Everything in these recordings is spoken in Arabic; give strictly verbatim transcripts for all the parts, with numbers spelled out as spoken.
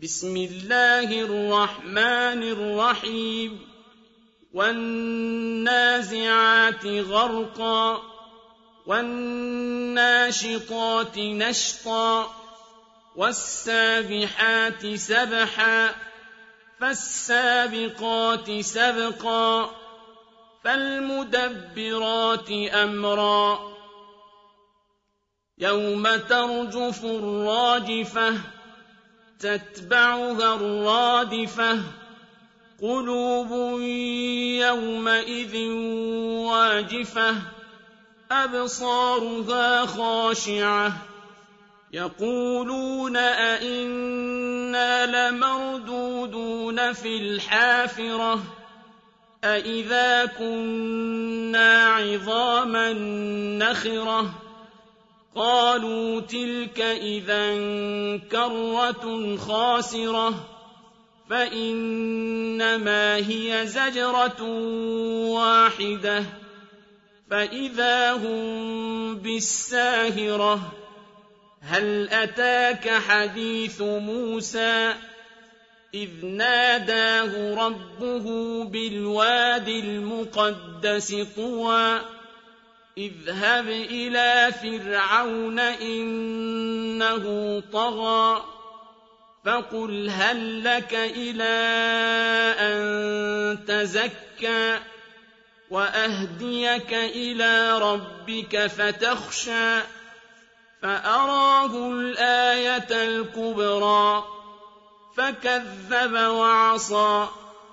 بسم الله الرحمن الرحيم والنازعات غرقا والناشطات نشطا والسابحات سبحا فالسابقات سبقا فالمدبرات أمرا يوم ترجف الراجفة تتبعها الرادفة قلوب يومئذ واجفة أبصارها خاشعة يقولون أئنا لمردودون في الحافرة أئذا كنا عظاما نخرة قالوا تلك إذا كرة خاسرة فإنما هي زجرة واحدة فإذا هم بالساهرة هل أتاك حديث موسى إذ ناداه ربه بالواد المقدس طوى اذهب إلى فرعون إنه طغى فقل هل لك إلى أن تزكى وأهديك إلى ربك فتخشى فأراه الآية الكبرى فكذب وعصى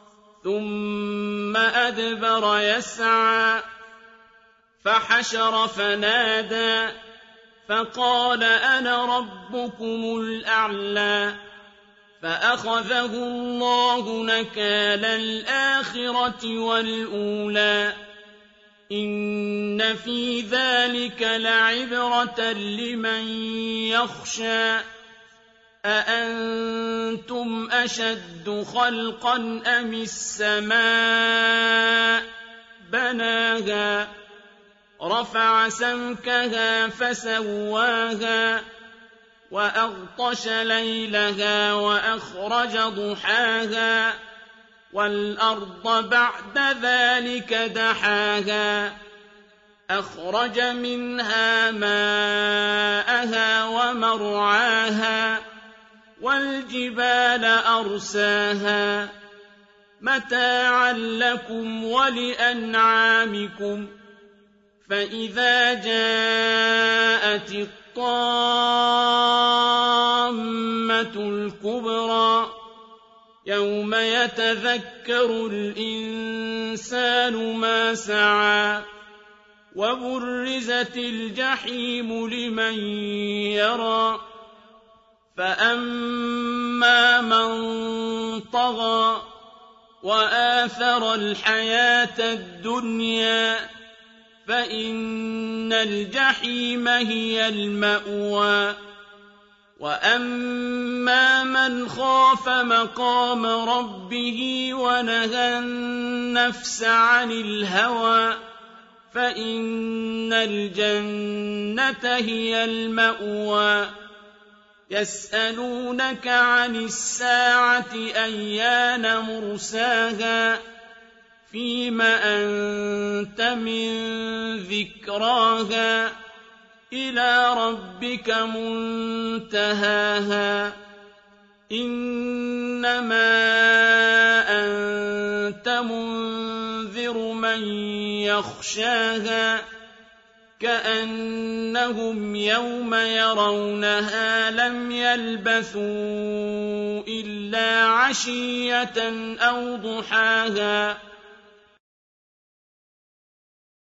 ثم أدبر يسعى فحشر فنادى فقال أنا ربكم الأعلى فأخذه الله نكال الآخرة والأولى إن في ذلك لعبرة لمن يخشى أأنتم أشد خلقا أم السماء بناها رفع سمكها فسواها وأغطش ليلها وأخرج ضحاها والأرض بعد ذلك دحاها أخرج منها ماءها ومرعاها والجبال أرساها متاعا لكم ولأنعامكم فإذا جاءت الطامة الكبرى يوم يتذكر الإنسان ما سعى وبرزت الجحيم لمن يرى فأما من طغى وآثر الحياة الدنيا فإن الجحيم هي المأوى وأما من خاف مقام ربه ونهى النفس عن الهوى فإن الجنة هي المأوى يسألونك عن الساعة أيان مرساها فيم أنت من ذكراها إلى ربك منتهاها إنما أنت منذر من يخشاها كأنهم يوم يرونها لم يلبثوا إلا عشية أو ضحاها